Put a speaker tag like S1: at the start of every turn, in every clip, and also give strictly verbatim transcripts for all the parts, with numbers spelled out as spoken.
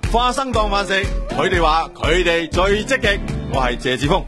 S1: 花生當飯食，佢哋話佢哋最積極。我係謝志峰。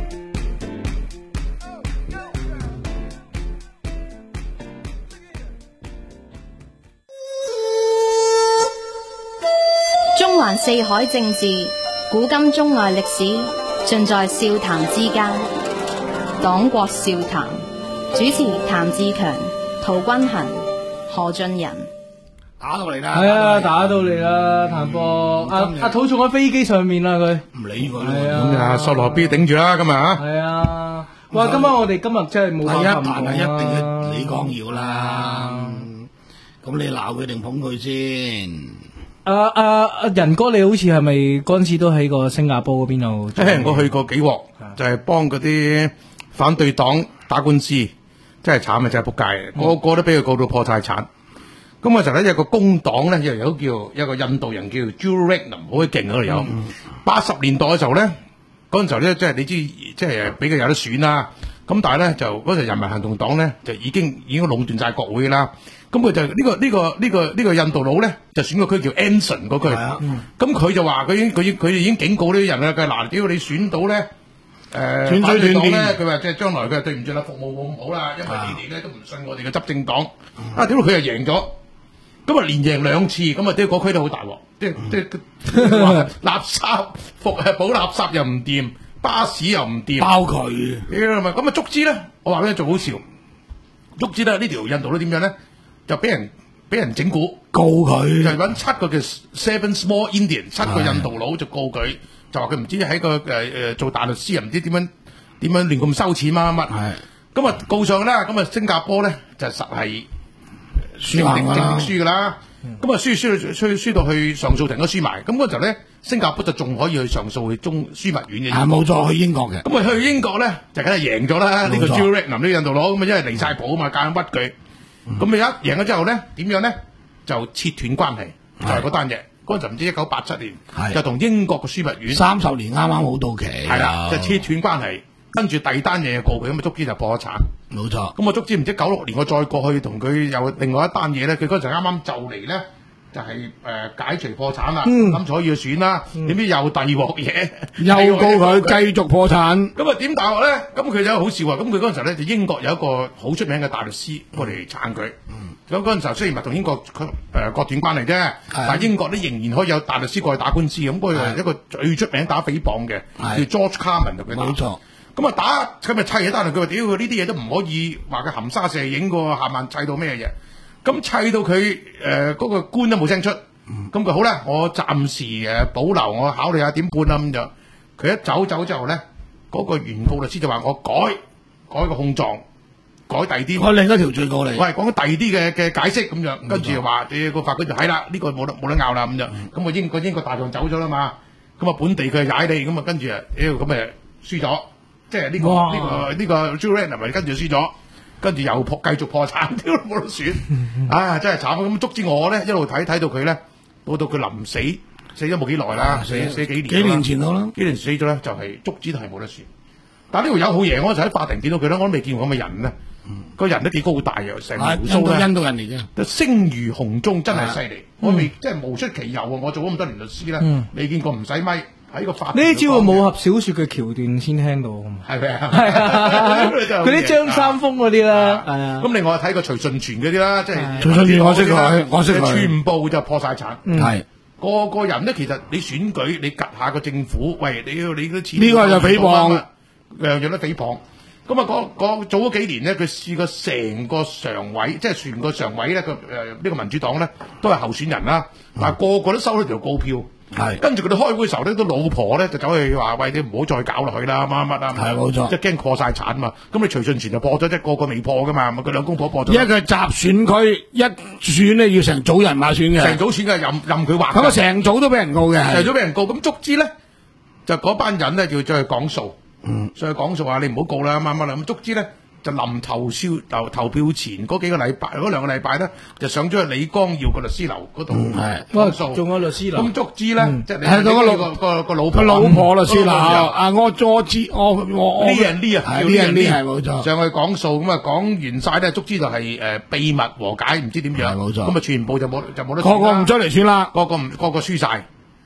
S2: 中環四海政治，古今中外歷史，盡在笑談之間。黨國笑談，主持譚志強、陶君衡、何俊仁。
S3: 打到嚟啦，
S4: 係啊，打到嚟啦，譚博，阿阿土仲喺飛機上面啦，佢
S3: 唔理佢
S4: 係啊，
S3: 咁啊，索羅 B 頂住啦，今日啊，
S4: 係啊，哇，今晚我哋今日真係冇
S3: 係
S4: 辦法
S3: 一彈係一定
S4: 啊
S3: 要李光耀啦，咁你鬧佢定捧佢先？
S4: 阿阿阿仁哥，你好似係咪嗰陣時都喺個新加坡嗰邊度？
S3: 誒，我去過幾鑊，就係幫嗰啲反對黨打官司，真係慘啊，真係仆街，個個都俾佢告到破晒產。咁我就咧有個工黨咧，又有叫一個印度人叫 Joe Ratnam，好鬼勁嗰度有。八十年代嘅時候咧，嗰陣時候咧，即係你知，即係俾佢有得選啦。咁但係咧就嗰陣人民行動黨咧就已經已經壟斷晒國會啦。咁佢就呢、這個呢、這個呢、這個呢、這個印度佬咧就選個區叫 Anson 嗰區。咁佢、嗯、就話佢已經佢佢已經警告呢啲人啦，佢嗱，只要你選到咧。誒，反對黨咧，佢話即係將來佢對唔住啦，服務冇咁好啦，因為你哋咧都唔信我哋嘅執政黨。啊，點解佢又贏咗？咁啊連贏兩次，咁啊啲嗰區都好大鑊，即係即係話垃圾服誒補垃圾又唔掂，巴士又唔掂，包佢。咁啊足之咧，我話俾你做好笑，足之咧呢條印度都點樣咧？就俾人俾人整蠱告佢，就揾七個嘅 Seven Small Indian 七個印度佬就告佢。就話佢唔知喺個誒誒做大律師又唔知點樣點樣亂咁收錢乜乜，咁啊告上啦，咁啊新加坡咧就實係輸定正輸噶啦，咁啊輸輸輸輸到去上訴庭都輸埋，咁嗰時候咧新加坡就仲可以去上訴去中樞密院嘅，係冇錯去英國嘅，咁啊去英國咧就梗係贏咗啦，呢個 Joe Ratnam 呢個印度佬，咁啊因為離晒譜啊嘛，夾硬屈佢，咁啊一贏咗之後咧點樣咧就切斷關係，就係嗰單嘢。嗰陣唔知一九八七年，就同英國嘅樞密院三十年啱啱好到期，係啦，就切斷關係。跟住第二單嘢告佢，咁啊足之就破咗產。冇錯。咁啊足之唔知九六年我再過去同佢有另外一單嘢咧，佢嗰陣啱啱就嚟咧就係誒解除破產啦，咁所以要選啦。點知又第二鑊嘢，又告佢繼續破產。咁啊點大鑊咧？咁佢就好笑啊！咁佢嗰陣時咧就英國有一個好出名嘅大律師過嚟撐佢。咁嗰陣時候雖然唔係同英國誒割斷關係啫，但係英國咧仍然可以有大律師過去打官司。咁嗰個係一個最出名打誹謗嘅，叫 George Carman 同佢打。冇錯。咁啊打，佢咪砌嘢單嚟？佢話屌佢呢啲嘢都唔可以話佢含沙射影嘅喎，下晚砌到咩嘢？咁砌到佢誒嗰個官都冇聲出。咁佢好啦，我暫時誒保留，我考慮下點判啦咁就。佢一走走之後咧，嗰個原告律師就話我改改個控狀。改第二啲，我另一條罪過嚟。喂，講第二啲嘅嘅解釋咁樣，跟住又話誒個法官就係啦，呢個冇得冇得拗啦咁樣。咁個英個英國大狀走咗啦嘛，咁啊本地佢係踩你，咁啊跟住啊，妖咁誒輸咗，即係呢個呢個呢個 Joe Ratnam咪跟住輸咗，跟住又破繼續破產，屌都冇得選，啊真係慘。咁捉住我咧，一路睇睇到佢咧，到到佢臨死死咗冇幾耐啦，死死幾年，幾年前到啦，幾年死咗咧就係捉住都係冇得選。但係呢條友好嘢，我就喺法庭見到佢咧，我都未見過咁嘅人咧。個人都幾高大嘅，成鬍鬚咧，印度人嚟嘅，就聲如洪鐘，真係犀利。我未即係無出其右啊！我做咗咁多年律師咧，未見過唔使咪喺個法庭。呢招武俠小說嘅橋段先聽到，係咪啊？係啊，嗰啲張三豐嗰啲啦，係啊。咁另外睇過徐順全嗰啲啦，即係徐順全，我識佢，我識佢，全部就破晒產。係個個人咧，其實你選舉你及下個政府，喂，你要你啲錢呢個就誹謗，樣樣都誹謗。咁啊，嗰嗰早嗰幾年咧，佢試過成個常委，即係全個常委咧，個誒呢個民主黨咧都係候選人啦，但係個個都收咗條告票，係跟住佢哋開會嘅時候咧，都老婆咧就走去話：喂，你唔好再搞落去啦，乜乜啊！係冇錯，即係驚破晒產嘛。咁你徐順全就破咗，即係個個未破噶嘛，佢兩公婆破咗。因為佢集選區一選咧要成組人馬選嘅，成組選嘅任任佢話。咁啊，成組都俾人告嘅，成組俾人告。咁足之咧就嗰班人咧要再去講數。嗯，所以講數話你唔好告啦，乜乜啦，咁足之咧就臨投票投投票前嗰幾個禮拜，嗰兩個禮拜咧就上咗去李光耀個律師樓嗰度係講數，仲有律師樓。咁足之咧，即係係嗰個個個老婆，老婆律師樓啊，我我知我我呢人呢啊，呢人呢係冇錯，上去講數咁啊，講完晒咧，足之就係誒秘密和解，唔知點樣，冇錯，咁啊全部就冇就冇得，個個唔出嚟選啦，個個唔個個輸晒。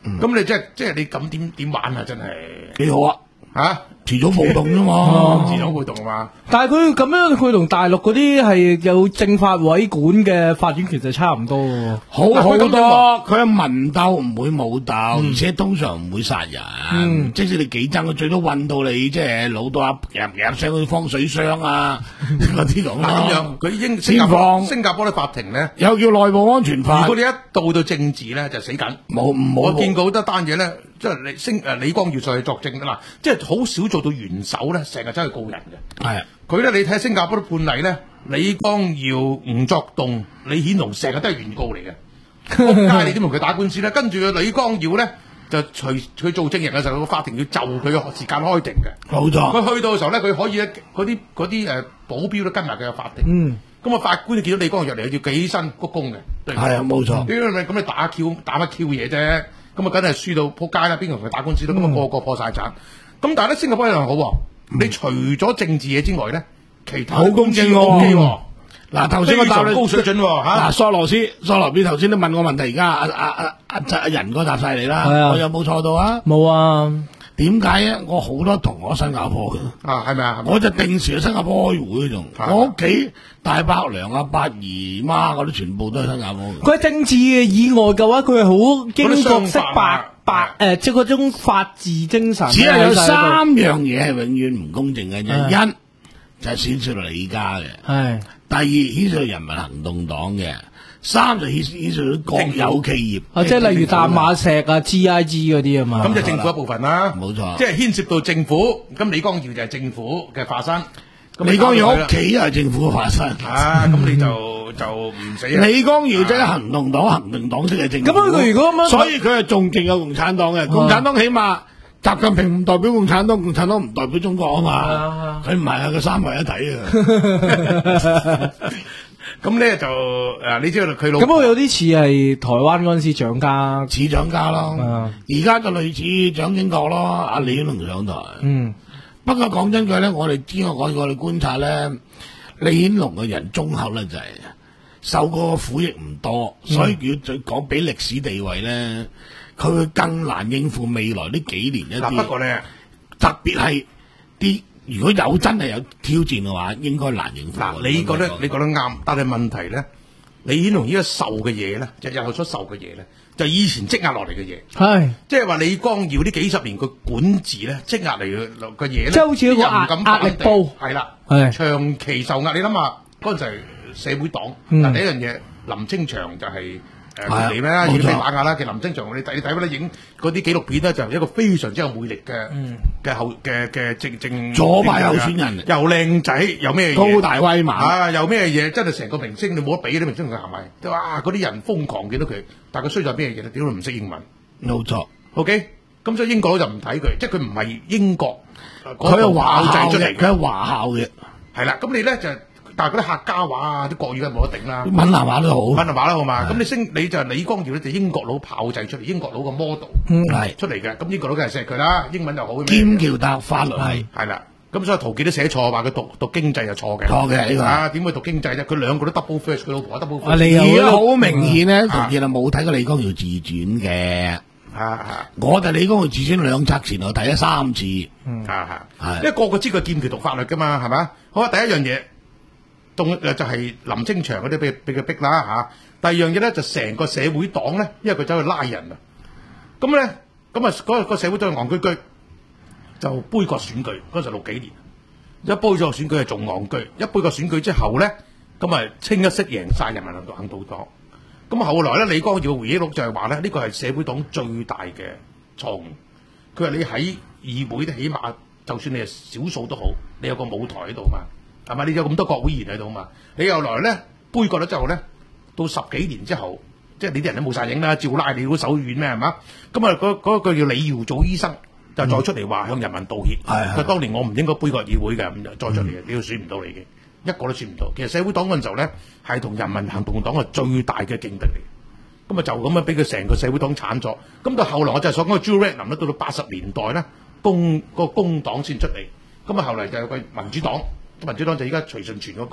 S3: 咁你即係即係你咁點點玩啊？真係
S5: 幾好啊！
S3: 嚇，
S5: 遲早暴動啫嘛，
S3: 遲早暴動嘛。
S4: 但係佢咁樣，佢同大陸嗰啲係有政法委管嘅法院，其實差唔多喎。
S5: 好好多，佢係文鬥唔會武鬥，而且通常唔會殺人。即使你幾憎，佢最多韞到你即係老到啊夾夾聲嗰啲風水箱啊嗰啲咁
S3: 咁樣，佢英新加坡新加坡啲法庭咧，
S5: 有叫內部安全法。
S3: 如果你一到到政治咧，就死緊。
S5: 冇冇，
S3: 我見過好多單嘢咧，即係李星誒李光耀上去作證啦，即係好少做到元首咧，成日走去告人嘅。
S5: 係啊，
S3: 佢咧你睇新加坡啲判例咧，李光耀、吳作棟、李顯龍成日都係原告嚟嘅。仆街你點同佢打官司咧？跟住李光耀咧就隨佢做證人嘅時候，個法庭要就佢嘅時間開庭嘅。
S5: 冇錯。
S3: 佢去到嘅時候咧，佢可以咧嗰啲嗰啲誒保鏢都跟埋佢嘅法庭。嗯。咁啊，法官就見到李光耀入嚟，要企起身鞠躬嘅。
S5: 係啊，冇錯。
S3: 咁你打 Q 打乜 Q 嘢啫？咁啊，梗係輸到仆街啦！邊個同佢打官司都咁啊，個個破晒產。咁但係咧，新加坡一樣好喎。你除咗政治嘢之外咧，其他
S5: 好公正喎。嗱，頭先我答你
S3: 高水準喎嚇。
S5: 嗱，索羅斯、索羅比頭先都問我問題，而家阿阿阿阿阿仁哥答晒你啦。我有冇錯到啊？
S4: 冇啊。
S5: 點解咧？我好多同學新加坡嘅。
S3: 啊，係咪啊？
S5: 我就定時去新加坡開會仲。我屋企大伯娘啊、八姨媽嗰啲全部都係新加坡嘅。
S4: 佢喺政治嘅以外嘅話，佢係好經國式白白誒，即係嗰種法治精神。
S5: 只係有三樣嘢係永遠唔公正嘅啫。一就係牽涉到李家嘅。係。第二牽涉到人民行動黨嘅。三就牽牽涉到國有企業，
S4: 啊，即係例如淡馬錫啊、G I G 嗰啲啊嘛，
S3: 咁就政府一部分啦，
S5: 冇錯，
S3: 即係牽涉到政府。咁李光耀就係政府嘅化身，
S5: 李光耀屋企又係政府嘅化身，
S3: 啊，咁你就就唔死。
S5: 李光耀即係行動黨，行動黨即係政府。
S4: 咁佢如果咁樣，
S5: 所以佢係仲勁過共產黨嘅。共產黨起碼習近平唔代表共產黨，共產黨唔代表中國啊嘛，佢唔係啊，佢三位一體啊。
S3: 咁咧就誒，你知道佢老
S4: 咁我有啲似係台灣嗰陣時蔣家，
S5: 似蔣家咯，而家就類似蔣經國咯，阿李顯龍上台。嗯，不過講真句咧，我哋知我我哋觀察咧，李顯龍嘅人忠厚咧就係受過苦役唔多，所以要再講比歷史地位咧，佢會更難應付未來呢幾年一啲。
S3: 不過咧，
S5: 特別係啲。如果有真係有挑戰嘅話，應該難應付。
S3: 嗱，你覺得你覺得啱，但係問題咧，李顯龍依家受嘅嘢咧，就日後所受嘅嘢咧，就以前積壓落嚟嘅嘢。係，即係話李光耀呢幾十年佢管治咧，積壓嚟嘅嘅嘢咧，
S4: 即係好似一個壓壓力煲。
S3: 係啦，係長期受壓。你諗下嗰陣就係社會黨，嗱第一樣嘢，林清祥就係。誒嚟咩？要俾打壓啦！其實林清祥，你睇你睇翻啲影嗰啲紀錄片咧，就係一個非常之有魅力嘅嘅後嘅嘅正正
S5: 左派候選人，
S3: 又靚仔，又咩嘢
S5: 高大威猛
S3: 啊！又咩嘢？真係成個明星，你冇得比啲明星同佢行埋。哇！嗰啲人瘋狂見到佢，但係佢衰在咩嘢咧？屌佢唔識英文，
S5: 冇錯。
S3: OK，咁所以英國佬就唔睇佢，即係佢唔係英國，
S5: 佢係華校
S3: 出嚟，
S5: 佢係華校嘅。
S3: 係啦，咁你咧就。但係嗰啲客家話啊，啲國語梗係冇得頂啦。
S5: 閩南話都好，
S3: 閩南話啦，好嘛？咁你升你就係李光耀咧，就英國佬炮製出嚟，英國佬個 model 係出嚟嘅。咁英國佬梗係錫佢啦，英文又好。
S5: 劍橋大學法律係
S3: 係啦。咁所以陶傑都寫錯，話佢讀讀經濟就錯嘅。
S5: 錯嘅呢個
S3: 啊，點會讀經濟啫？佢兩個都 double first，佢老婆 double first。
S5: 而家好明顯咧，陶傑係冇睇過李光耀自傳嘅。
S3: 啊
S5: 我哋李光耀自傳兩冊前後睇咗三次。
S3: 啊係，因為個個知佢劍橋讀法律噶嘛，係咪？好啊，第一樣嘢。動就係林清祥嗰啲俾俾佢逼啦嚇。第二樣嘢咧就成個社會黨咧，因為佢走去拉人啊。咁咧咁啊嗰個社會黨戇居居就杯葛選舉嗰陣六幾年，一杯咗選舉係仲戇居，一杯葛選舉之後咧，咁啊清一色贏晒人民行動黨。咁後來咧，李光耀回憶錄就係話咧，呢個係社會黨最大嘅錯誤。佢話你喺議會都起碼，就算你係少數都好，你有個舞台喺度嘛。係咪？你有咁多國會議員喺度嘛？你後來咧杯葛咗之後咧，到十幾年之後，即係你啲人都冇晒影啦，照拉你嗰手軟咩係嘛？咁啊嗰嗰個叫李耀祖醫生就再出嚟話向人民道歉。係佢當年我唔應該杯葛議會嘅，咁就再出嚟嘅，你要選唔到你嘅，一個都選唔到。其實社會黨嗰陣時候咧係同人民行動黨係最大嘅競敵嚟。咁啊就咁樣俾佢成個社會黨鏟咗。咁到後來我就係所講嘅朱瑞林咧，到到八十年代咧，工個工黨先出嚟。咁啊後嚟就有個民主黨。民主黨就依家徐順全嗰個，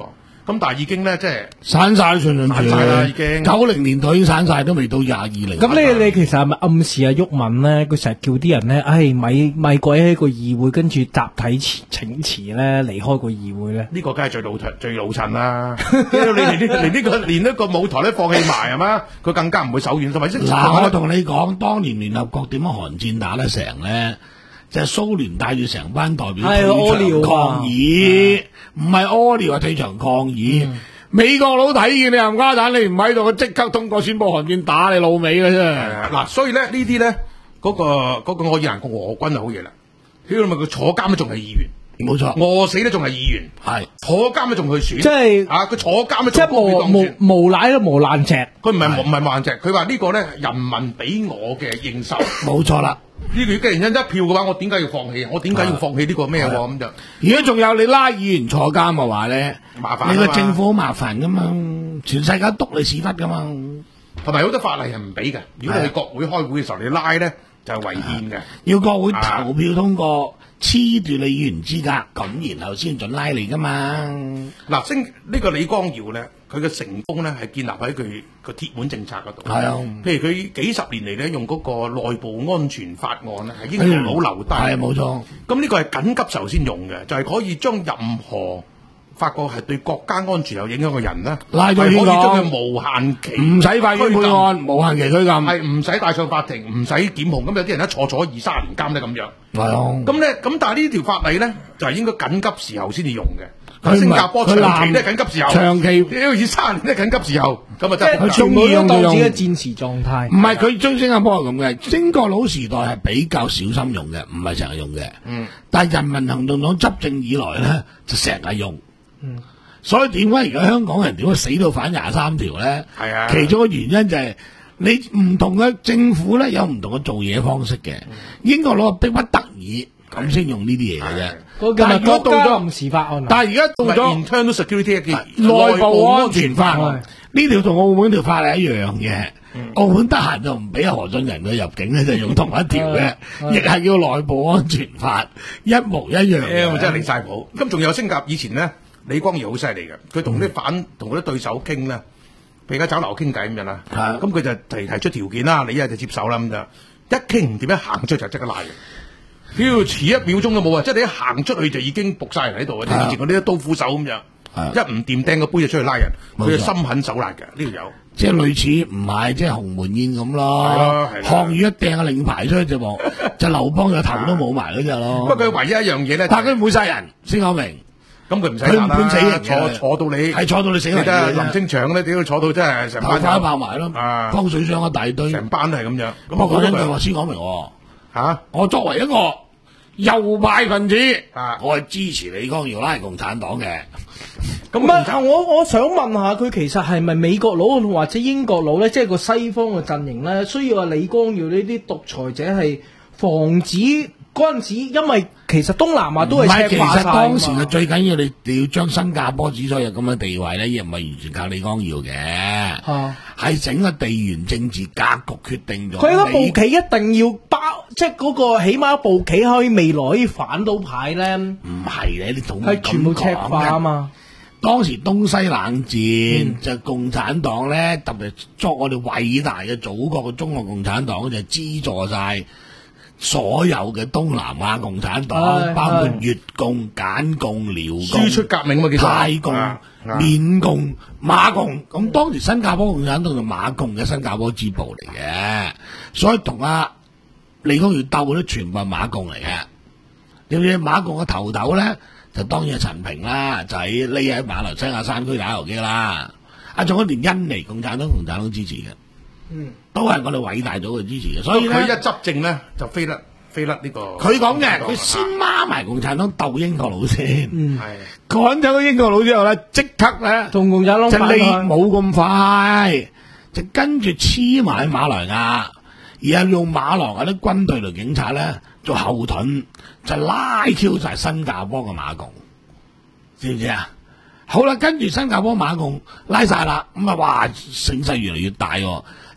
S3: 咁但係已經咧即係
S5: 散晒全全
S3: 散晒啦，已經
S5: 九零年代已經散晒，都未到廿二零。
S4: 咁你你其實係咪暗示阿毓民咧？佢成日叫啲人咧，唉咪咪鬼喺個議會，跟住集體請辭咧，離開個議會咧？
S3: 呢個梗係最老最老襯啦！你連呢連呢個連一個舞台都放棄埋係嘛？佢更加唔會手軟，同埋
S5: 嗱，我同你講，當年聯合國點樣韓戰打得成咧？就係蘇聯帶住成班代表退場抗議，唔係屙尿啊，退場抗議。嗯、美國佬睇見你冚家鏟，你唔喺度，即刻通過宣布韓戰打你老味嘅啫。
S3: 嗱，所以咧呢啲咧嗰個嗰、嗰個愛爾蘭共和軍就好嘢啦。屌咪佢坐監都仲係議員，
S5: 冇錯，
S3: 餓死都仲係議員，係坐監都仲去選，
S4: 即係
S3: 啊佢坐監都
S4: 即係無無無賴都無爛隻。
S3: 佢唔係唔係爛隻，佢話呢個咧人民俾我嘅認受，
S5: 冇錯啦。
S3: 呢個既然因一票嘅話，我點解要放棄啊？我點解要放棄呢個咩咁就？
S5: 如果仲有你拉議員坐監嘅話咧，
S3: 麻煩，
S5: 你個政府好麻煩噶嘛，全世界督你屎忽噶嘛，
S3: 同埋好多法例係唔俾嘅。如果你去國會開會嘅時候，你拉咧就係違憲嘅，
S5: 要國會投票通過，黐住你議員資格，咁然後先准拉你噶嘛。
S3: 嗱，星呢個李光耀咧，佢嘅成功咧係建立喺佢個鐵門政策嗰度。係啊，譬如佢幾十年嚟咧，用嗰個內部安全法案咧，係英國佬留低。係冇錯。咁呢個係緊急時候先用嘅，就係、是、可以將任何發覺係對國家安全有影響嘅人咧，
S5: 拉咗
S3: 可以將佢無限期
S5: 唔使法院判案，無限期拘禁，
S3: 係唔使帶上法庭，唔使檢控。咁有啲人一坐坐二三年監咧咁樣。係啊。咁咧，咁但係呢條法例咧，就係、是、應該緊急時候先至用嘅。新加坡長期都係緊急時候，長期屌二三年都係緊急時候，咁啊真係
S5: 佢中意用就用
S4: 嘅戰時狀態。
S5: 唔係佢追新加坡係咁嘅，英國佬時代係比較小心用嘅，唔係成日用嘅。嗯，但係人民行動黨執政以來咧，就成日用。嗯，所以點解而家香港人點解死到反廿三條咧？係啊，其中嘅原因就係、是、你唔同嘅政府咧有唔同嘅做嘢方式嘅。嗯、英國佬逼不得已咁先用呢啲嘢嘅啫。但係而家到咗臨時法案，但係而家到咗
S3: internal security 嘅
S5: 內部安全法案，呢條同澳門條法例一樣嘅。嗯、澳門得閒就唔俾何俊仁去入境咧，就用同一條嘅，亦係叫內部安全法，一模一樣嘅。
S3: 真係離晒譜。咁仲有新加坡以前咧，李光耀好犀利嘅，佢同啲反同嗰啲對手傾咧，譬如而家酒樓傾偈咁樣啦，咁佢就提提出條件啦，你一係就接受啦咁就，一傾唔掂，一行出就即刻拉嘅。屌，遲一秒鐘都冇啊！即係你一行出去就已經仆晒人喺度啊！以前嗰啲刀斧手咁樣，一唔掂掟個杯就出去拉人，佢就心狠手辣嘅呢條友。
S5: 即係類似唔係即係鴻門宴咁咯，項羽一掟個令牌出去就望，就劉邦個頭都冇埋嗰隻咯。
S3: 不過佢唯一一樣嘢咧，
S5: 但係佢唔會殺人，先講明。
S3: 咁佢唔使
S5: 佢唔判死人，
S3: 坐坐到你
S5: 係坐到你死人。
S3: 林清祥咧，屌坐到真係成班
S5: 爆爆埋咯，江水箱一大堆，
S3: 成班都係咁樣。
S5: 不過講一句話先講明，吓我作為一個右派分子，啊、我係支持李光耀拉共產黨嘅。
S4: 咁啊，我我想問下佢，其實係咪美國佬或者英國佬咧，即係個西方嘅陣營咧，需要話李光耀呢啲獨裁者係防止嗰陣時，因為其實東南亞都係赤化晒。
S5: 其實當時嘅最緊要你你要將新加坡之所以有咁嘅地位咧，亦唔係完全靠李光耀嘅，係、啊、整個地緣政治格局決定咗。
S4: 佢嗰步棋一定要包，即係嗰個起碼一步棋可以未來可以反到牌咧。
S5: 唔係嘅，你同
S4: 係全部赤化啊嘛。
S5: 當時東西冷戰、嗯、就共產黨咧，特別作我哋偉大嘅祖國嘅中國共產黨就資助晒所有嘅東南亞共產黨，包括越共、柬共、寮共、
S3: 輸出革命嘛，
S5: 泰共、緬共、馬共。咁當時新加坡共產黨就馬共嘅新加坡支部嚟嘅，所以同阿李光耀鬥咧，全部係馬共嚟嘅。有嘢馬共嘅頭頭咧？就當然係陳平啦，就喺匿喺馬來西亞山區打遊擊啦。啊，仲有連印尼共產黨共產黨支持嘅，嗯，都係我哋偉大組嘅支持嘅。所以佢
S3: 一執政咧就飛甩飛甩呢個。
S5: 佢講嘅，佢先孖埋共產黨鬥英國佬先，嗯，係趕走咗英國佬之後咧，即刻咧
S4: 同共產黨
S5: 就你冇咁快，就跟住黐埋喺馬來亞，而係用馬來亞啲軍隊同警察咧做後盾。就拉 Q 晒新加坡嘅馬共，知唔知啊？好啦，跟住新加坡馬共拉晒啦，咁啊，哇，聲勢越嚟越大，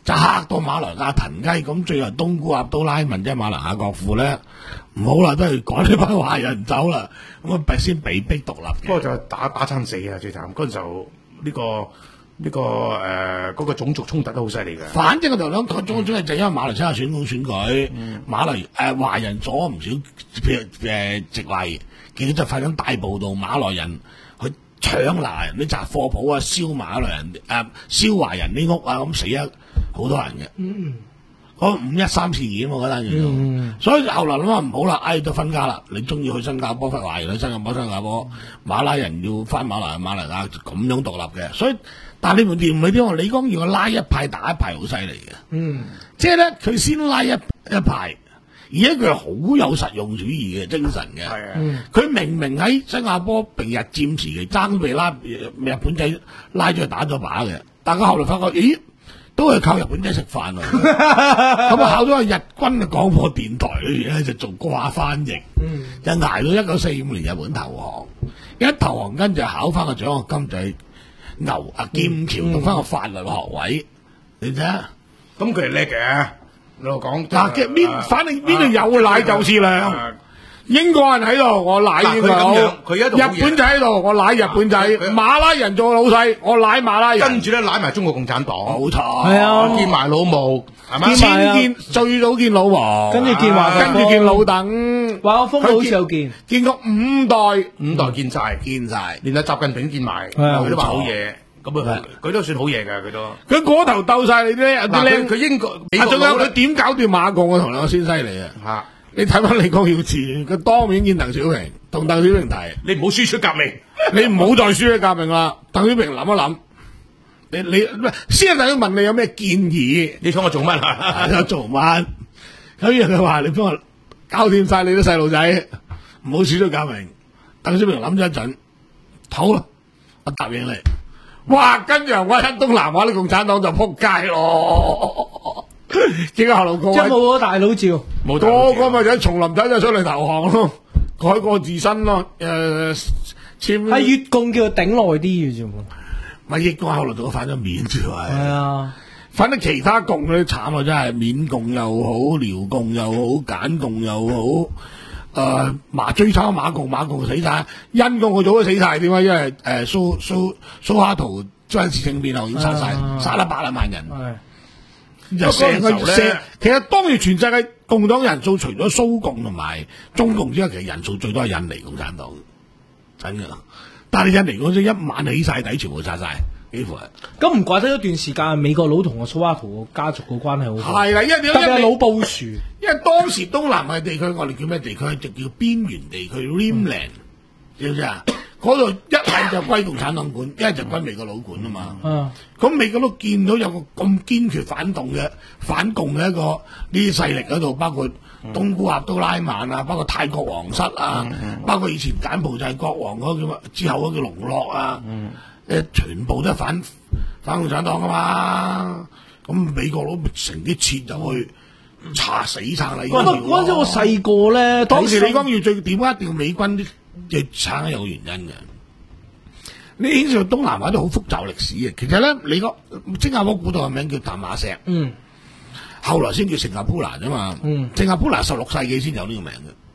S5: 就嚇到馬來亞騰雞，咁最後東姑阿都拉文即係馬來亞國父咧，唔好啦，都係趕呢班華人走啦，咁啊先被逼獨立嘅。
S3: 不過就打打親死啊，最慘嗰陣就呢、這個呢、這個誒嗰、呃那個種族衝突都好犀利嘅。
S5: 反正我就諗，個種種就因為馬來西亞選舉選舉，嗯、馬來誒華、呃、人咗唔少誒誒席位，結果就發生大暴動，馬來人去搶馬來人啲雜貨鋪啊，燒馬來人誒燒華人啲屋啊，咁死咗好多人嘅。嗯，嗰五一三事件我覺得叫做，嗯、所以後來諗下唔好啦，哎都分家啦，你中意去新加坡翻華人去新加坡，新加坡馬拉人要翻馬來馬來亞咁樣獨立嘅，所以但係你唔掂你啲，李光耀拉一派打一派好犀利嘅。嗯，即係咧佢先拉一一派。而且佢係好有實用主義嘅精神嘅，佢、嗯、明明喺新加坡明日佔時期爭被拉日本仔拉咗去打咗把嘅，但係後來發覺，咦，都係靠日本仔食飯啊！咁啊考咗個日軍嘅廣播電台裏邊咧就做掛翻譯，嗯、就捱到一九四五年日本投降，一投降跟住考翻個獎學金就係牛啊劍橋讀翻個法律學位，嗯、你睇下，
S3: 咁佢係叻嘅。老講
S5: 嗱嘅邊，反正邊度有奶就是娘。英國人喺度，我奶英國佬；日本仔喺度，我奶日本仔；馬拉人做老細，我奶馬拉人。
S3: 跟住咧，奶埋中國共產黨，
S5: 冇錯。
S4: 係啊，
S3: 見埋老毛，係咪？
S5: 先見最早見老王，
S4: 跟住見華，
S5: 跟住見老鄧，
S4: 華國鋒好似有見，
S5: 見過五代，
S3: 五代見晒，
S5: 見晒，
S3: 連阿習近平見埋，佢都話好嘢。咁啊，佢都算好嘢㗎，佢都。佢
S5: 嗰頭鬥晒你啲，
S3: 嗱佢佢英國，
S5: 啊仲有佢點搞掂馬共？我同兩個先犀利啊！嚇，你睇翻李光耀字，佢當面見鄧小平，同鄧小平提：
S3: 你唔好輸出革命，
S5: 你唔好再輸出革命啦。鄧小平諗一諗，你你先係要問你有咩建議？
S3: 你想我做乜啊？
S5: 做乜？咁然佢話：你幫我搞掂晒你啲細路仔，唔好輸出革命。鄧小平諗咗一陣，好啦，我答應你。哇！跟住我喺東南亞啲共產黨就撲街咯，結果後來個
S4: 即係冇咗大佬照，
S5: 冇個個咪就喺叢林仔就出嚟投降咯，改過自新咯，誒、呃、簽
S4: 係越共叫佢頂耐啲嘅啫喎，
S5: 咪益過後來仲反咗面啫喎，
S4: 係啊，
S5: 反正其他共嗰啲慘啊，真係緬共又好，寮共又好，柬共又好。誒、呃，麻追抄馬共，馬共死晒，因共我早都死晒，點解？因為誒蘇蘇蘇哈圖軍事政變後已經殺晒，殺咗八十萬人。係，就成個成，其實當時全世界共黨人數除咗蘇共同埋中共之外，其實人數最多係印尼共產黨，真噶。但係印尼嗰陣一晚起晒底，全部殺晒。幾乎係，
S4: 咁唔怪得一段時間美國佬同個蘇哈圖個家族個關係好好。
S5: 係啦，因為
S4: 特別係老布殊，
S5: 因為當時東南亞地區我哋叫咩地區？就叫邊緣地區 （Rimland），知唔知啊？嗰度一係就歸共產黨管，一係就歸美國佬管啊嘛。嗯。咁美國佬見到有個咁堅決反動嘅反共嘅一個呢啲勢力喺度，包括東姑阿都拉曼啊，包括泰國皇室啊，嗯、包括以前柬埔寨國王嗰個叫之後嗰個叫龍諾啊。嗯誒，全部都係反反共產黨噶嘛，咁美國佬成啲錢就去查死撐李光耀。
S4: 嗰陣我細個咧，
S5: 當時李光耀最點解一定要美軍啲嘅撐有個原因嘅。你牽涉到東南亞都好複雜歷史嘅，其實咧，你個新加坡古代嘅名叫淡馬錫，嗯，後來先叫聖亞普蘭啫嘛，嗯，聖亞普蘭十六世紀先有呢個名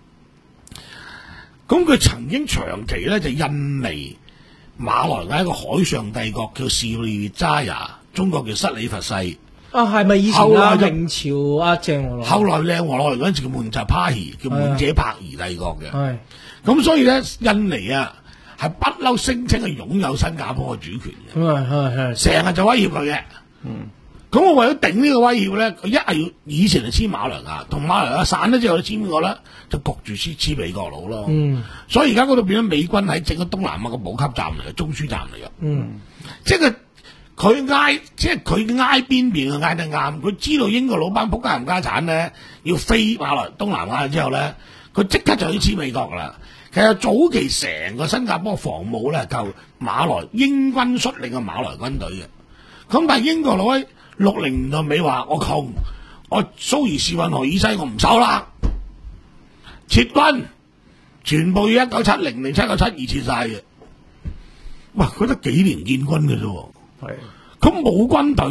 S5: 嘅。咁佢曾經長期咧就印尼。馬來亞一個海上帝國叫士利扎雅，中國叫失里佛世。
S4: 啊，係咪以前啊明朝啊鄭和？
S5: 後來咧，和來嗰陣時叫滿扎帕兒，叫滿者帕兒帝國嘅。係，咁所以咧，印尼啊係不嬲聲稱係擁有新加坡嘅主權嘅。係係係，成日就威脅佢嘅。嗯，咁我為咗頂呢個威脅咧，佢一係要以前就簽馬來亞，同馬來亞散咗之後，簽邊個咧？就焗住黐黐美國佬咯，嗯，所以而家嗰度變咗美軍喺整個東南亞個補給站嚟嘅，中樞站嚟嘅，嗯，即係佢佢挨，即係佢挨邊邊嘅挨得啱，佢知道英國佬班仆街冚家產咧要飛馬來東南亞之後咧，佢即刻就要黐美國噶啦。其實早期成個新加坡防務咧就馬來英軍率領嘅馬來軍隊嘅，咁但係英國佬喺六零年代尾話我窮，我蘇伊士運河以西我唔收啦。撤軍，全部要一九七零零七九七二撤晒嘅。哇，佢得幾年建軍嘅啫，係，咁冇軍隊，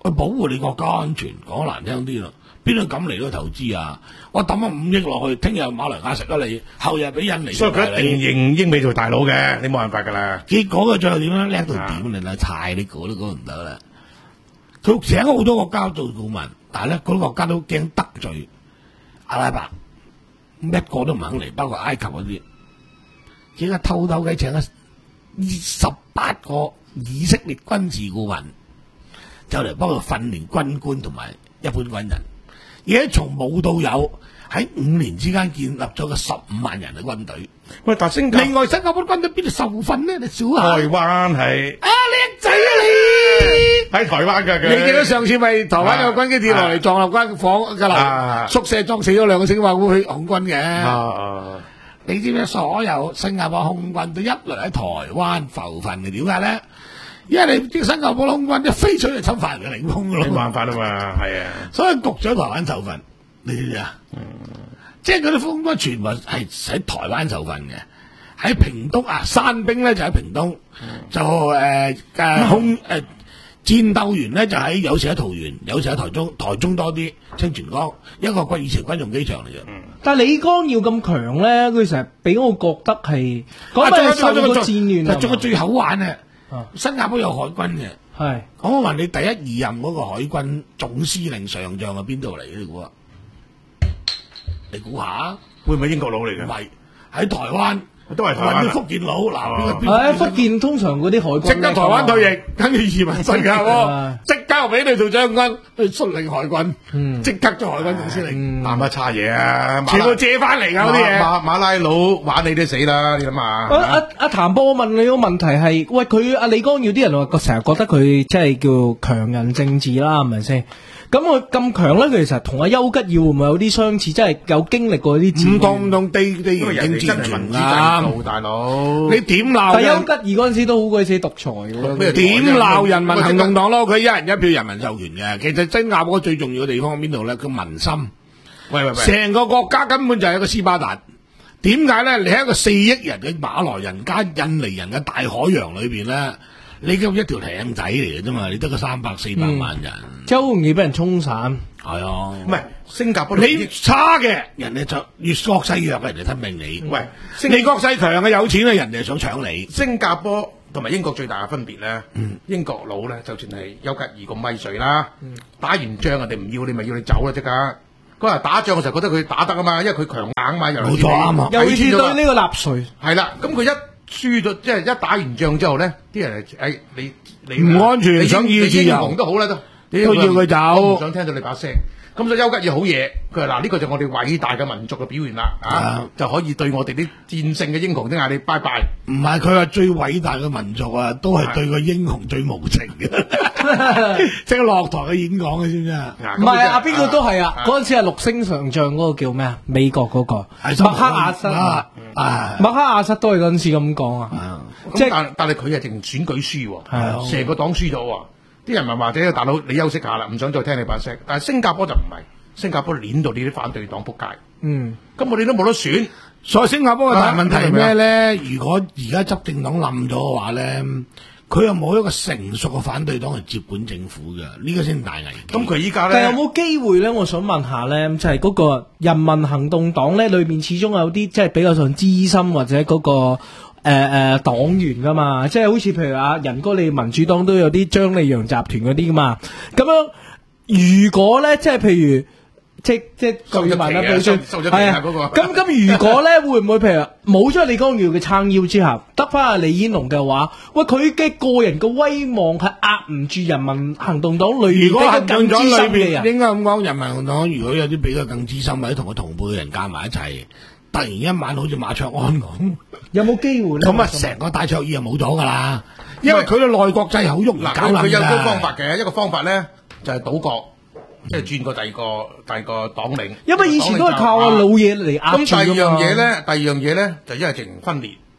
S5: 去保護你國家安全，講難聽啲咯。邊度敢嚟到投資啊？我抌咗五億落去，聽日馬來亞食咗你，後日俾印尼，
S3: 所以佢一定認英美做大佬嘅，你冇辦法噶啦。
S5: 結果佢最後點咧？叻到點你啦？柴你估都估唔到啦。佢請咗好多國家做顧問，但係咧嗰啲國家都驚得罪阿拉伯，一個都唔肯嚟，包括埃及嗰啲。而家偷偷雞請咗十八個以色列軍事顧問，就嚟幫佢訓練軍官同埋一般軍人。而家從冇到有，喺五年之間建立咗個十五萬人嘅軍隊。
S3: 喂，但新加
S5: 另外新加坡軍隊邊度受訓呢？你少下。
S3: 台灣係
S5: 啊叻仔啊你！
S3: 喺台灣㗎佢。
S5: 你記得上次咪台灣有個軍機跌落嚟撞落間房嘅樓，宿舍撞死咗兩個星華會空軍嘅。
S3: 啊
S5: 你知唔知所有新加坡空軍都一律喺台灣浮訓嘅？點解咧？因為你知新加坡空軍一飛出去侵犯人嘅領空咯，
S3: 冇辦法啊嘛，係啊，
S5: 所以焗咗台灣受訓，你知唔知啊？嗯、即係嗰啲空軍全部係喺台灣受訓嘅，喺屏東啊，山兵咧就喺屏東，嗯、就誒誒、呃呃、空誒、呃、戰鬥員咧就喺有時喺桃園，有時喺台中，台中多啲，清泉崗一個軍以前軍用機場嚟嘅。嗯
S4: 但係李光耀咁強咧，佢成日俾我覺得係嗰個受過戰亂啊！
S5: 仲有最好玩嘅，新加坡有海軍嘅。
S4: 係
S5: 我問你第一二任嗰個海軍總司令上將係邊度嚟嘅？你估啊？你估下，
S3: 會唔會英國佬嚟嘅？
S5: 唔係，喺台灣。
S3: 都係台灣
S5: 福建佬嗱，
S4: 喺福建通常嗰啲海軍
S5: 即刻台灣退役，跟住移民新加坡，即刻俾你做將軍去率領海軍，即刻做海軍總司令，
S3: 啱乜差嘢啊！
S5: 全部借翻嚟㗎嗰啲嘢。
S3: 馬馬拉佬玩你都死啦！你諗下。
S4: 阿阿阿譚波，我問你個問題係：喂，佢阿李光耀啲人話，成日覺得佢即係叫強人政治啦，係咪先？咁佢咁強咧，其實同阿丘吉爾會唔會有啲相似？即係有經歷過啲
S5: 唔同唔同地地緣政治全啱，
S3: 大佬。
S5: 你點鬧？
S4: 但丘吉爾嗰陣時都好鬼死獨裁嘅。
S5: 點鬧人民行動黨咯？佢一人一票人民授權嘅。其實新加坡最重要嘅地方喺邊度咧？佢民心。
S3: 喂喂喂！
S5: 成個國家根本就係一個斯巴達。點解咧？你喺一個四億人嘅馬來人加印尼人嘅大海洋裏邊咧？你咁一條艇仔嚟嘅啫嘛，你得個三百四百萬人，
S4: 即係好容易俾人沖散。
S5: 係啊，
S3: 唔係新加坡
S5: 你差嘅，人哋就越國勢弱嘅人哋吞併你。喂，你國勢強嘅有錢嘅人哋想搶你。
S3: 新加坡同埋英國最大嘅分別咧，英國佬咧就算係丘吉爾咁咪水啦，打完仗人哋唔要你咪要你走啦即刻。嗰日打仗嘅時候覺得佢打得啊嘛，因為佢強硬嘛，又
S5: 冇錯啊嘛，
S4: 又似對呢個納粹。
S3: 係啦，咁佢一輸咗，即係一打完仗之後咧，啲人係誒你你
S5: 唔安全，想要自由
S3: 都好啦，都
S5: 都要佢走，
S3: 唔想聽到你把聲。咁所以丘吉爾好嘢，佢話嗱呢個就我哋偉大嘅民族嘅表現啦，啊就可以對我哋啲戰勝嘅英雄都嗌你拜拜。
S5: 唔係佢話最偉大嘅民族啊，都係對個英雄最無情嘅，即係落台嘅演講嘅知唔知啊？
S4: 唔係啊，邊個都係啊！嗰陣時係六星上將嗰個叫咩啊？美國嗰個麥克阿瑟啊，麥克阿瑟都係嗰陣時咁講啊。
S3: 即係但但係佢係淨選舉輸喎，成個黨輸咗喎。啲人民或者大佬你休息下啦，唔想再聽你把聲。但係新加坡就唔係，新加坡攆到你啲反對黨仆街。嗯，咁我哋都冇得選。
S5: 所以新加坡嘅大問題係咩咧？如果而家執政黨冧咗嘅話咧，佢又冇一個成熟嘅反對黨嚟接管政府嘅，呢個先大危機。
S3: 咁佢依家咧，
S4: 但係有冇機會咧？我想問下咧，就係嗰個人民行動黨咧，裏面始終有啲即係比較上資深或者嗰個。誒誒、呃，黨員噶嘛，即係好似譬如阿仁哥，你民主黨都有啲張利陽集團嗰啲噶嘛，咁樣如果咧，即係譬如，即即據聞啦，譬如係啊，咁咁如果咧，會唔會譬如冇咗李光耀嘅撐腰之下，得翻阿李顯龍嘅話，喂，佢嘅個人嘅威望係壓唔住人民行動黨裏邊比較更資深嘅人？
S5: 應該咁講，人民行動黨如果有啲比較更資深或者同佢同輩嘅人加埋一齊。突然一晚好似馬卓安咁，
S4: 有冇機會咧？
S5: 咁啊，成個戴卓爾就冇咗噶啦，因為佢嘅內閣制好容易搞冧㗎。佢有
S3: 個方法嘅，一個方法咧就係倒閣，即係轉個第二個第二個黨領。
S4: 因為以前都係靠阿老嘢嚟壓住㗎嘛。
S3: 咁第二樣嘢咧，第二樣嘢咧就因為淨分裂，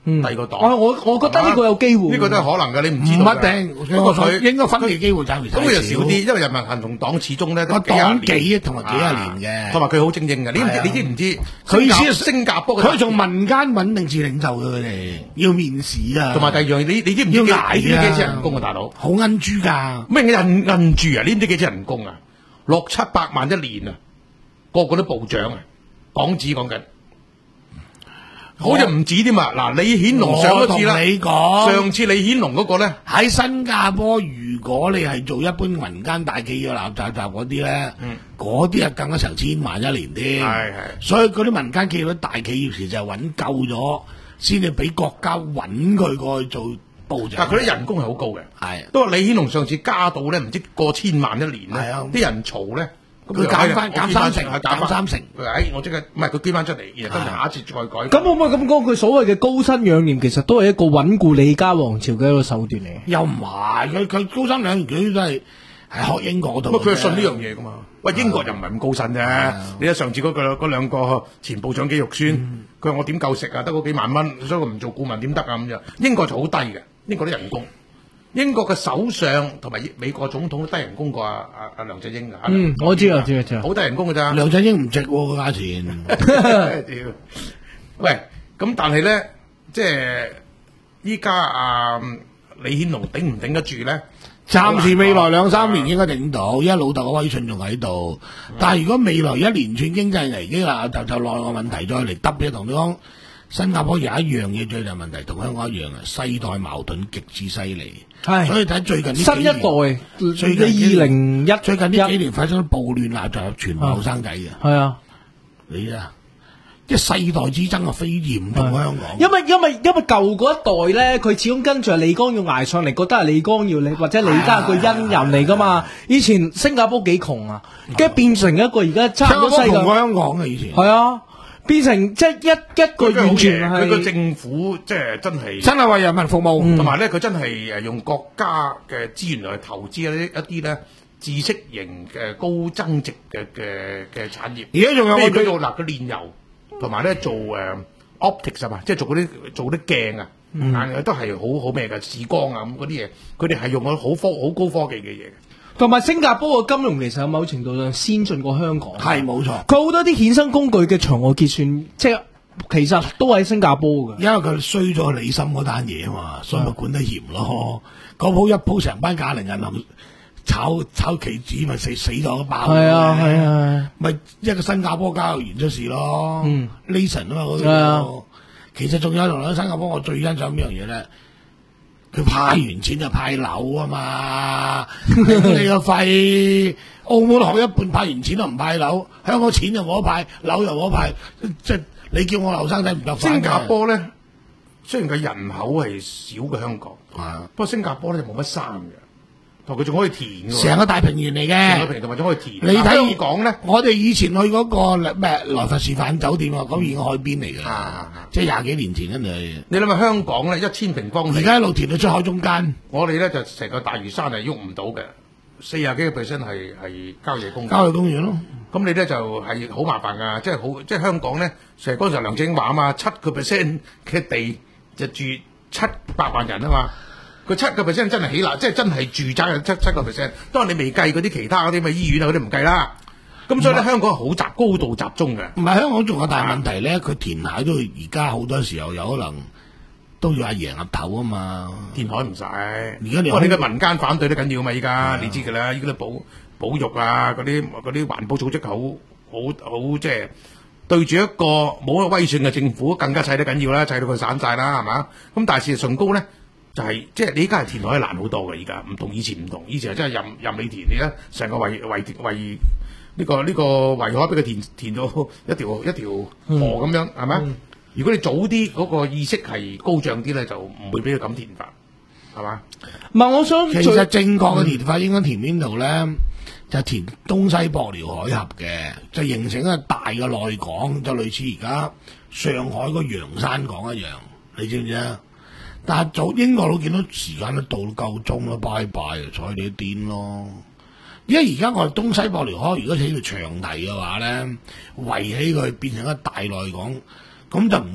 S3: 第二個黨。
S4: 我我我覺得呢個有機會，
S3: 呢個都係可能嘅，你唔知
S5: 唔
S3: 道
S5: 一定。
S3: 不過佢
S5: 應該分嘅機會暫時
S3: 咁佢就少啲，因為人民行動黨始終咧
S5: 個
S3: 幾廿
S5: 黨
S3: 年
S5: 幾同埋幾廿年嘅，
S3: 同埋佢好精英嘅。你唔知你知唔知？
S5: 佢意思係
S3: 新加坡嘅
S5: 佢從民間穩定至領袖嘅佢哋要面試啊，
S3: 同埋第二樣，你你知唔知
S5: 要
S3: 幾
S5: 捱
S3: 你知唔知幾錢
S5: 啊
S3: 人工啊，大佬？
S5: 好奀豬㗎，
S3: 咩印印住啊？你知唔知幾錢人工啊？六七百萬一年啊，個個都部長啊，港紙講緊。好似唔止添啊！嗱，李顯龍上一次啦，
S5: 你講
S3: 上次李顯龍嗰個咧
S5: 喺新加坡，如果你係做一般民間大企業立雜雜嗰啲咧，嗰啲啊更加成千萬一年添。
S3: 係係，
S5: 所以嗰啲民間企業、大企業其實係揾夠咗，先至俾國家揾佢過去做部長。
S3: 但係佢啲人工係好高嘅，
S5: 係
S3: 都話李顯龍上次加到咧，唔知過千萬一年咧，
S5: 係啊
S3: 啲人嘈咧。
S5: 佢減翻減三成，
S3: 減
S5: 減三成。
S3: 佢話：誒，我即刻唔係佢捐翻出嚟，然後跟住下一次再改。
S4: 咁可唔可以咁講？佢所謂嘅高薪養廉，其實都係一個穩固李家王朝嘅一個手段嚟。
S5: 又唔係，佢佢高薪養廉，佢都係係學英國嗰度。
S3: 佢係信呢樣嘢噶嘛？喂，英國又唔係咁高薪啫。你睇上次嗰個嗰兩個前部長肌肉酸，佢話我點夠食啊？得嗰幾萬蚊，所以我唔做顧問點得啊？咁樣英國就好低嘅，英國啲人工。英國嘅首相同埋美國總統都低人工過阿阿阿梁振英㗎。
S4: 嗯，我知啊，知啊，知啊，
S3: 好低人工㗎咋？
S5: 梁振英唔值喎個價錢。
S3: 屌，喂，咁但係咧，即係依家阿李顯龍頂唔頂得住咧？
S5: 暫時未來兩三年應該頂到，因為老豆嘅威信仲喺度。但係如果未來一連串經濟危機啦，就就內外問題再嚟揼嘅，同你講。新加坡有一樣嘢最大問題，同香港一樣嘅世代矛盾極之犀利。
S4: 係，
S5: 所以睇最近呢
S4: 新一代，最近二零一
S5: 最近呢幾年發生暴亂啦，就全部後生仔嘅。
S4: 係啊，
S5: 你啊，即係世代之爭啊，非嚴同香港。
S4: 因為因為因為舊嗰一代咧，佢始終跟住李光耀捱上嚟，覺得係李光耀你或者李家個恩人嚟噶嘛。以前新加坡幾窮啊，跟住變成一個而家差唔多世界
S5: 同香港嘅以前。
S4: 係啊。變成即係一一個完全係
S3: 佢個政府即係真係
S5: 真係為人民服務，
S3: 同埋咧佢真係誒用國家嘅資源嚟投資一啲一啲咧知識型嘅高增值嘅嘅嘅產業。
S5: 而家仲有我
S3: 佢做嗱佢煉油，同埋咧做誒 optics 啊嘛，即係做嗰啲做啲鏡啊，但係都係好好咩嘅視光啊咁嗰啲嘢，佢哋係用咗好科好高科技嘅嘢。
S4: 同埋新加坡嘅金融其實有某程度上先進過香港，
S5: 係冇錯。
S4: 佢好多啲衍生工具嘅場外結算，即係其實都喺新加坡嘅。
S5: 因為佢衰咗李森嗰單嘢啊嘛，所以咪管得嚴咯。嗰鋪一鋪成班假零銀行炒炒期指咪死死咗一包。
S4: 係啊係啊，
S5: 咪一個新加坡交易員出事咯。
S4: 嗯
S5: ，Leeson 啊嘛嗰個。其實仲有同喺新加坡，我最欣賞邊樣嘢咧。佢派完錢就派樓啊嘛，你個肺！澳門學一半派完錢都唔派樓，香港錢就冇得派，樓又冇得派，即係你叫我後生仔唔得翻。
S3: 新加坡咧，雖然佢人口係少過香港，
S5: 啊，
S3: 不過新加坡咧就冇乜山嘅，同佢仲可以填嘅，
S5: 成個大平原嚟嘅，
S3: 成個平原同埋仲可以填。
S5: 你睇
S3: 香港咧，
S5: 我哋以前去嗰個咩來佛士飯酒店啊，咁已經海邊嚟㗎，
S3: 啊
S5: 即係廿幾年前跟住。
S3: 你諗下香港咧一千平方里，
S5: 而家一路填到出海中間，
S3: 我哋咧就成個大嶼山係喐唔到嘅，四廿幾個 percent 係係郊野公園。
S5: 郊野公園咯。
S3: 咁你咧就係好麻煩㗎，即係好即係香港咧，成日嗰陣時梁振英話啊嘛，七個 percent 嘅地就住七百萬人啊嘛。佢七個 percent 真係起啦，即係真係住宅七七個 percent。當然你未計嗰啲其他嗰啲咩醫院啊嗰啲唔計啦。咁所以咧，香港係好集高度集中嘅。
S5: 唔係香港仲有大問題咧，佢填海都而家好多時候有可能都要阿爺岌頭啊嘛。
S3: 填海唔使，而
S5: 家你
S3: 我哋嘅民間反對都緊要啊嘛。依家你知㗎啦，依家啲保保育啊，嗰啲嗰啲環保組織好好好即係對住一個冇威信嘅政府，更加砌得緊要啦，砌到佢散晒啦，係嘛？咁但係事實上高咧。就係、是、即係你依家係填海難好多嘅，而家唔同以前唔同，以前係真係任任你填，你而家成個圍圍圍呢個呢、這個圍海俾佢填填到一條一條河咁樣，係咪、嗯？如果你早啲嗰、那個意識係高漲啲咧，就唔會俾佢咁填法，係嘛？
S4: 唔係，我想
S5: 其實正確嘅填法應該填邊度咧？就填東西駁寮海峽嘅，就形成一個大嘅內港，就類似而家上海個洋山港一樣，你知唔知啊？但係早英國佬見到時間都到夠鐘啦，拜拜啊，睬你癲咯！因為而家我哋東西駁寮海，如果起條長堤嘅話咧，圍起佢變成一個大內港，咁就唔會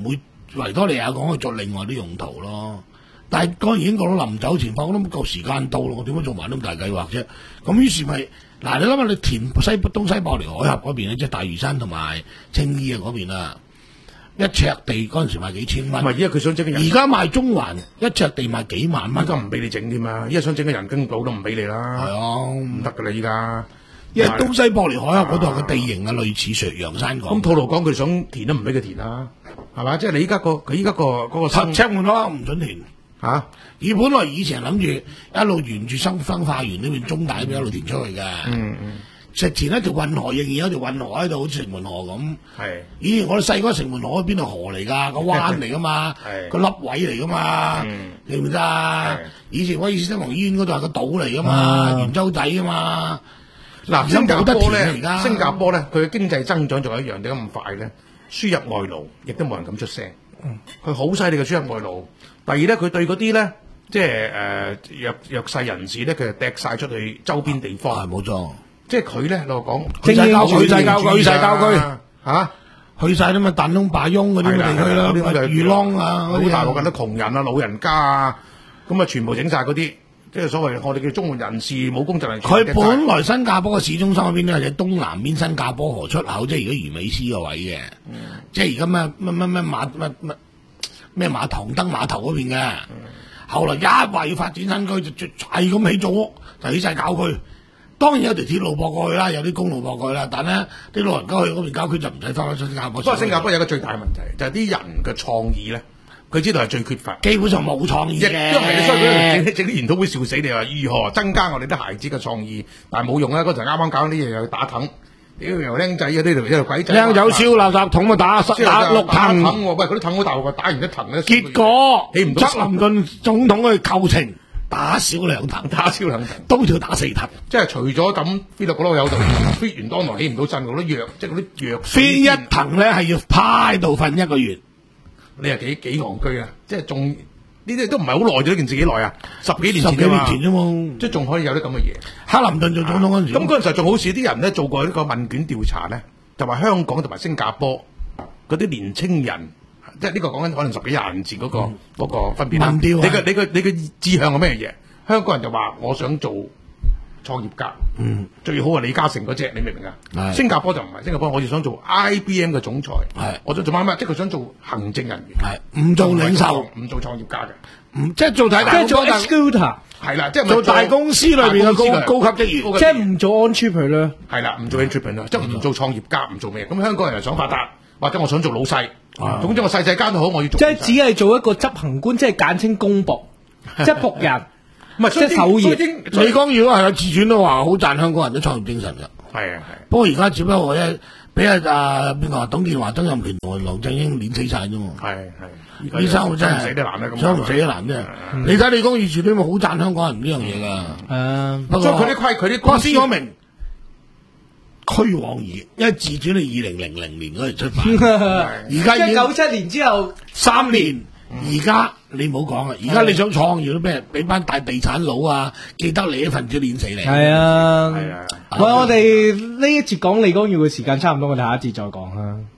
S5: 維多利亞港去做另外啲用途咯。但係當然已經講到臨走前，我都夠時間到咯，我點樣做埋咁大計劃啫？咁於是咪嗱，你諗下你填西東西伯尼海峽嗰邊咧，即係大嶼山同埋青衣啊嗰邊啊，一尺地嗰陣時賣幾千蚊。
S3: 唔係，因為佢想整嘅人，
S5: 而家賣中環一尺地賣幾萬蚊，
S3: 而家唔俾你整添啊！依家想整嘅人工島都唔俾你啦。
S5: 係啊，
S3: 唔得噶啦依家。
S5: 因為東西伯尼海峽嗰度嘅地形啊，類似上洋山港。
S3: 咁吐露港佢想填都唔俾佢填啦，係嘛？即係你依家個佢依家個嗰個新
S5: 赤門海唔准填
S3: 嚇。
S5: 而本來以前諗住一路沿住生分化園呢邊中大呢邊一路填出去嘅。嗯嗯。食填一條運河，仍然有條運河喺度，好似城門河咁。係。以前我哋細個城門河邊度河嚟㗎？個灣嚟㗎嘛。係。個凹位嚟㗎嘛。嗯。記唔記得啊？以前威爾斯親王醫院嗰度係個島嚟㗎嘛，圓洲仔㗎嘛。嗱，新加坡咧，新加坡咧，佢嘅經濟增長仲有一樣點解咁快咧？輸入外勞，亦都冇人敢出聲。佢好犀利嘅輸入外勞。第二咧，佢對嗰啲咧，即係誒弱弱勢人士咧，佢就掟晒出去周邊地方。係冇錯。即係佢咧，我講
S4: 去晒郊區，
S5: 去晒郊區，去晒郊區
S3: 嚇，
S5: 去晒啲乜彈窿罷雍嗰啲地區啦，魚窿啊，
S3: 好大部分都窮人啊、老人家啊，咁啊全部整晒嗰啲。即係所謂我哋叫綜援人士冇工就嚟。
S5: 佢本來新加坡嘅市中心嗰邊咧係東南邊新加坡河出口，即係而家魚尾獅個位嘅。嗯、即係而家咩咩咩咩碼咩咩咩碼頭燈碼頭嗰邊嘅。嗯、後來一話要發展新區，就係咁起做屋，就起晒郊區。當然有條鐵路駁過去啦，有啲公路駁過去啦，但係咧啲老人家去嗰邊郊區就唔使翻返新加坡。
S3: 不過新加坡有一個最大嘅問題，就係、是、啲人嘅創意咧。佢知道係最缺乏，
S5: 基本上冇創意嘅。
S3: 因為你所以佢整整啲研討會笑死你話，如何增加我哋啲孩子嘅創意？但係冇用啦，嗰陣啱啱搞啲嘢又打藤，屌又僆仔啊！呢度呢度鬼仔，
S5: 僆仔燒垃圾桶啊，打打六藤。
S3: 喂，嗰啲藤好大喎，打完一藤咧，
S5: 結果
S3: 起唔到。
S5: 克林頓總統嘅構程打少兩藤，
S3: 打少兩藤，
S5: 都要打四藤。
S3: 即係除咗咁飛落嗰度有度，飛完當堂起唔到陣，嗰啲藥即係嗰啲藥。
S5: 飛一藤咧係要趴度瞓一個月。
S3: 你係幾幾戇居啊！即係仲呢啲都唔係好耐咗，呢件事幾耐啊？十幾年前
S5: 十幾年前啫嘛，
S3: 即係仲可以有啲咁嘅嘢。
S5: 克林頓做總統嗰陣時，
S3: 咁嗰陣時仲好似啲人咧做過呢個問卷調查咧，就話香港同埋新加坡嗰啲年青人，即係呢個講緊可能十幾廿年前嗰個嗰個分別。民調，你嘅你嘅你嘅志向係咩嘢？香港人就話我想做創業家，嗯，最好係李嘉誠嗰隻，你明唔明啊？新加坡就唔係，新加坡我就想做 I B M 嘅總裁，係，我想做乜乜，即係佢想做行政人員，係，唔做領袖，唔做創業家嘅，唔
S5: 即係做大，
S4: 即係做 executive，
S3: 係啦，即係
S5: 做大公司裏邊嘅高高級職員，
S4: 即係唔做 entrepreneur，係
S3: 啦，唔做 entrepreneur，即係唔做創業家，唔做咩？咁香港人又想發達，或者我想做老細，總之我細細間都好，我要做，
S4: 即係只係做一個執行官，即係簡稱公僕，即係僕人。唔係，即係首頁。
S5: 李剛如果係有自傳都話好讚香港人啲創業精神㗎。係啊係。不過而家只不過咧，俾阿阿邊個董建華、曾蔭權同梁振英碾死晒啫嘛。係係。呢三個真係死得難咧，咁。想唔死得難啫。你睇李剛以前都咪好讚香港人呢樣嘢㗎。誒。所以佢啲規，佢啲公司講明屈往矣，因為自傳係二零零零年嗰陣出版。而家已經
S4: 九七年之後
S5: 三年。而家你唔好講啊！而家你想創業都俾人俾班大地產佬啊，記得你一份子碾死你。
S4: 係啊，係啊。喂，我哋呢一節講李光耀嘅時間差唔多，我哋下一節再講啦。